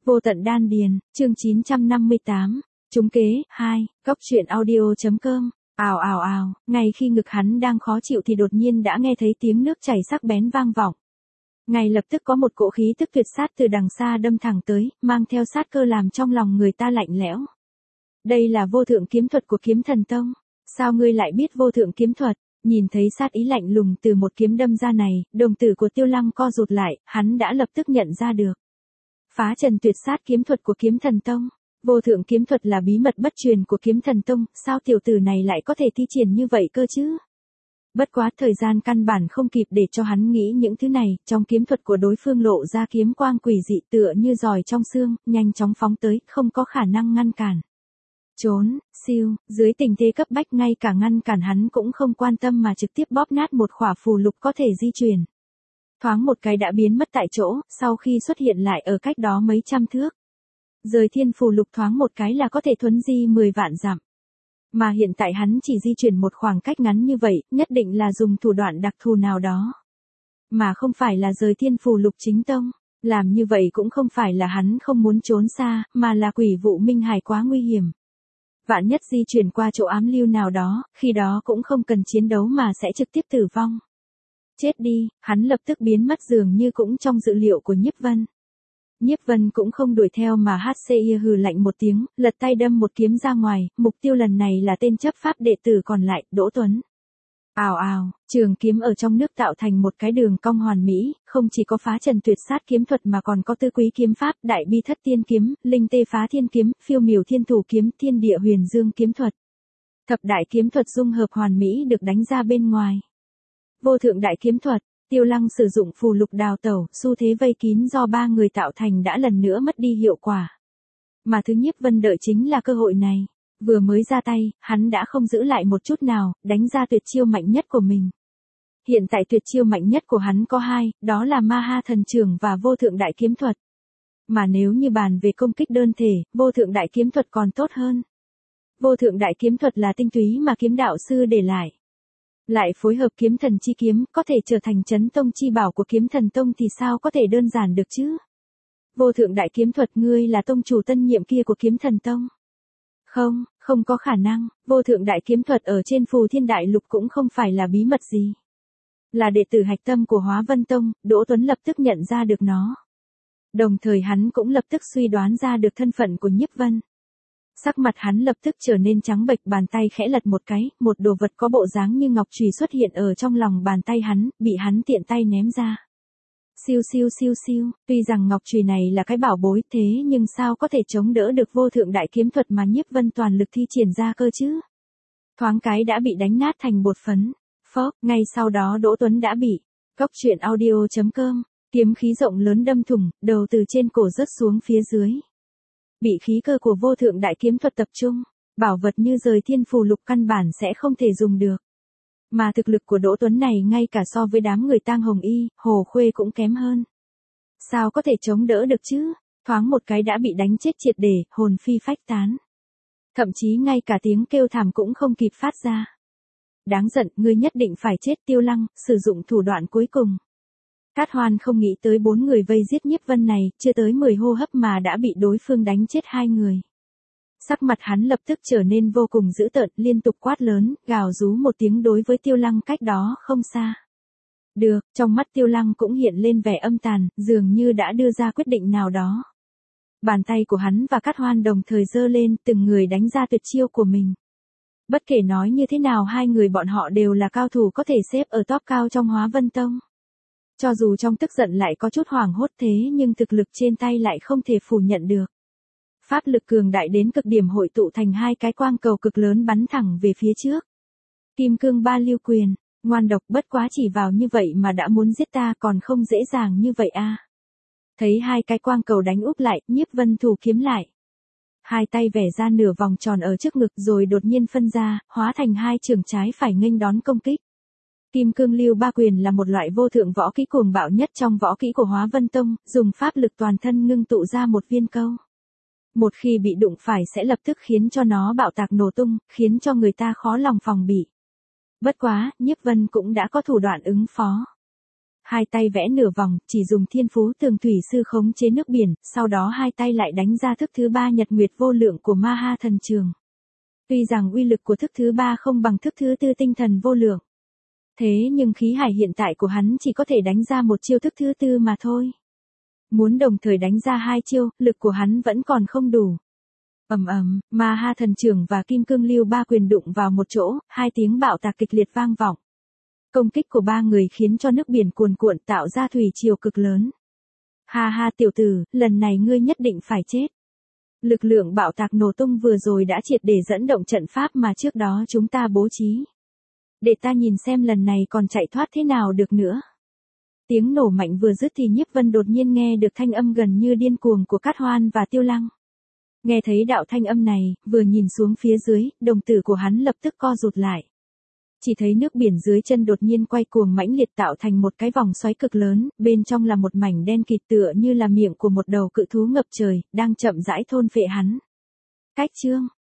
Vô tận đan điền, chương 958, trúng kế, 2, góc truyện audio.com, ào ào ào, ngay khi ngực hắn đang khó chịu thì đột nhiên đã nghe thấy tiếng nước chảy sắc bén vang vọng. Ngay lập tức có một cỗ khí tức tuyệt sát từ đằng xa đâm thẳng tới, mang theo sát cơ làm trong lòng người ta lạnh lẽo. Đây là vô thượng kiếm thuật của Kiếm Thần Tông. Sao ngươi lại biết vô thượng kiếm thuật? Nhìn thấy sát ý lạnh lùng từ một kiếm đâm ra này, đồng tử của Tiêu Lăng co rụt lại, hắn đã lập tức nhận ra được. Phá trần tuyệt sát kiếm thuật của Kiếm Thần Tông. Vô thượng kiếm thuật là bí mật bất truyền của Kiếm Thần Tông, sao tiểu tử này lại có thể thi triển như vậy cơ chứ? Bất quá thời gian căn bản không kịp để cho hắn nghĩ những thứ này, trong kiếm thuật của đối phương lộ ra kiếm quang quỷ dị tựa như giòi trong xương, nhanh chóng phóng tới, không có khả năng ngăn cản. Trốn, siêu, dưới tình thế cấp bách ngay cả ngăn cản hắn cũng không quan tâm mà trực tiếp bóp nát một khỏa phù lục có thể di chuyển. Thoáng một cái đã biến mất tại chỗ, sau khi xuất hiện lại ở cách đó mấy trăm thước. Rời thiên phù lục thoáng một cái là có thể thuấn di 10 vạn dặm. Mà hiện tại hắn chỉ di chuyển một khoảng cách ngắn như vậy, nhất định là dùng thủ đoạn đặc thù nào đó. Mà không phải là rời thiên phù lục chính tông. Làm như vậy cũng không phải là hắn không muốn trốn xa, mà là quỷ vụ minh hải quá nguy hiểm. Vạn nhất di chuyển qua chỗ ám lưu nào đó, khi đó cũng không cần chiến đấu mà sẽ trực tiếp tử vong. Chết đi, hắn lập tức biến mất dường như cũng trong dự liệu của Nhiếp Vân. Nhiếp Vân cũng không đuổi theo mà HCI hừ lạnh một tiếng, lật tay đâm một kiếm ra ngoài, mục tiêu lần này là tên chấp pháp đệ tử còn lại, Đỗ Tuấn. Ào ào, trường kiếm ở trong nước tạo thành một cái đường cong hoàn mỹ, không chỉ có phá trần tuyệt sát kiếm thuật mà còn có tứ quý kiếm pháp, đại bi thất tiên kiếm, linh tê phá thiên kiếm, phiêu miểu thiên thủ kiếm, thiên địa huyền dương kiếm thuật. Thập đại kiếm thuật dung hợp hoàn mỹ được đánh ra bên ngoài. Vô thượng đại kiếm thuật, Tiêu Lăng sử dụng phù lục đào tẩu, xu thế vây kín do ba người tạo thành đã lần nữa mất đi hiệu quả. Mà thứ Nhiếp Vân đợi chính là cơ hội này. Vừa mới ra tay, hắn đã không giữ lại một chút nào, đánh ra tuyệt chiêu mạnh nhất của mình. Hiện tại tuyệt chiêu mạnh nhất của hắn có hai, đó là Ma Ha Thần Chưởng và Vô Thượng Đại Kiếm Thuật. Mà nếu như bàn về công kích đơn thể, Vô Thượng Đại Kiếm Thuật còn tốt hơn. Vô Thượng Đại Kiếm Thuật là tinh túy mà kiếm đạo sư để lại. Lại phối hợp kiếm thần chi kiếm, có thể trở thành chấn tông chi bảo của Kiếm Thần Tông thì sao có thể đơn giản được chứ? Vô Thượng Đại Kiếm Thuật, ngươi là tông chủ tân nhiệm kia của Kiếm Thần Tông. Không có khả năng, vô thượng đại kiếm thuật ở trên phù thiên đại lục cũng không phải là bí mật gì. Là đệ tử hạch tâm của Hóa Vân Tông, Đỗ Tuấn lập tức nhận ra được nó. Đồng thời hắn cũng lập tức suy đoán ra được thân phận của Nhiếp Vân. Sắc mặt hắn lập tức trở nên trắng bệch, bàn tay khẽ lật một cái, một đồ vật có bộ dáng như ngọc chùy xuất hiện ở trong lòng bàn tay hắn, bị hắn tiện tay ném ra. Siêu siêu siêu siêu, tuy rằng ngọc chùy này là cái bảo bối thế nhưng sao có thể chống đỡ được vô thượng đại kiếm thuật mà Nhiếp Vân toàn lực thi triển ra cơ chứ? Thoáng cái đã bị đánh nát thành bột phấn. Phốc, ngay sau đó Đỗ Tuấn đã bị góc truyện audio.com, kiếm khí rộng lớn đâm thủng, đầu từ trên cổ rớt xuống phía dưới. Bị khí cơ của vô thượng đại kiếm thuật tập trung, bảo vật như rời thiên phù lục căn bản sẽ không thể dùng được. Mà thực lực của Đỗ Tuấn này ngay cả so với đám người Tang Hồng Y, Hồ Khuê cũng kém hơn. Sao có thể chống đỡ được chứ? Thoáng một cái đã bị đánh chết triệt để, hồn phi phách tán. Thậm chí ngay cả tiếng kêu thảm cũng không kịp phát ra. Đáng giận, ngươi nhất định phải chết. Tiêu Lăng, sử dụng thủ đoạn cuối cùng. Cát Hoan không nghĩ tới 4 người vây giết Nhiếp Vân này, chưa tới 10 hô hấp mà đã bị đối phương đánh chết 2 người. Sắc mặt hắn lập tức trở nên vô cùng dữ tợn, liên tục quát lớn, gào rú một tiếng đối với Tiêu Lăng cách đó không xa. Được, trong mắt Tiêu Lăng cũng hiện lên vẻ âm tàn, dường như đã đưa ra quyết định nào đó. Bàn tay của hắn và Cát Hoan đồng thời giơ lên, từng người đánh ra tuyệt chiêu của mình. Bất kể nói như thế nào hai người bọn họ đều là cao thủ có thể xếp ở top cao trong Hóa Vân Tông. Cho dù trong tức giận lại có chút hoảng hốt thế nhưng thực lực trên tay lại không thể phủ nhận được. Pháp lực cường đại đến cực điểm hội tụ thành hai cái quang cầu cực lớn bắn thẳng về phía trước. Kim cương ba lưu quyền, ngoan độc, bất quá chỉ vào như vậy mà đã muốn giết ta, còn không dễ dàng như vậy a. Thấy hai cái quang cầu đánh úp lại, Nhiếp Vân thủ kiếm lại. Hai tay vẽ ra nửa vòng tròn ở trước ngực rồi đột nhiên phân ra, hóa thành hai trường trái phải nghênh đón công kích. Kim cương lưu ba quyền là một loại vô thượng võ kỹ cuồng bạo nhất trong võ kỹ của Hóa Vân Tông, dùng pháp lực toàn thân ngưng tụ ra một viên câu. Một khi bị đụng phải sẽ lập tức khiến cho nó bạo tạc nổ tung, khiến cho người ta khó lòng phòng bị. Bất quá, Nhiếp Vân cũng đã có thủ đoạn ứng phó. Hai tay vẽ nửa vòng, chỉ dùng thiên phú tường thủy sư khống chế nước biển, sau đó hai tay lại đánh ra thức thứ ba nhật nguyệt vô lượng của Ma Ha thần trường. Tuy rằng uy lực của thức thứ ba không bằng thức thứ tư tinh thần vô lượng. Thế nhưng khí hải hiện tại của hắn chỉ có thể đánh ra một chiêu thức thứ tư mà thôi. Muốn đồng thời đánh ra hai chiêu, lực của hắn vẫn còn không đủ. Ầm ầm, Ma Ha thần trưởng và Kim Cương Lưu Ba quyền đụng vào một chỗ, hai tiếng bạo tạc kịch liệt vang vọng. Công kích của ba người khiến cho nước biển cuồn cuộn tạo ra thủy triều cực lớn. Ha ha tiểu tử, lần này ngươi nhất định phải chết. Lực lượng bạo tạc nổ tung vừa rồi đã triệt để dẫn động trận pháp mà trước đó chúng ta bố trí. Để ta nhìn xem lần này còn chạy thoát thế nào được nữa. Tiếng nổ mạnh vừa dứt thì Nhiếp Vân đột nhiên nghe được thanh âm gần như điên cuồng của Cát Hoan và Tiêu Lăng. Nghe thấy đạo thanh âm này, vừa nhìn xuống phía dưới, đồng tử của hắn lập tức co rụt lại. Chỉ thấy nước biển dưới chân đột nhiên quay cuồng mãnh liệt tạo thành một cái vòng xoáy cực lớn, bên trong là một mảnh đen kịt tựa như là miệng của một đầu cự thú ngập trời, đang chậm rãi thôn phệ hắn. Cách chương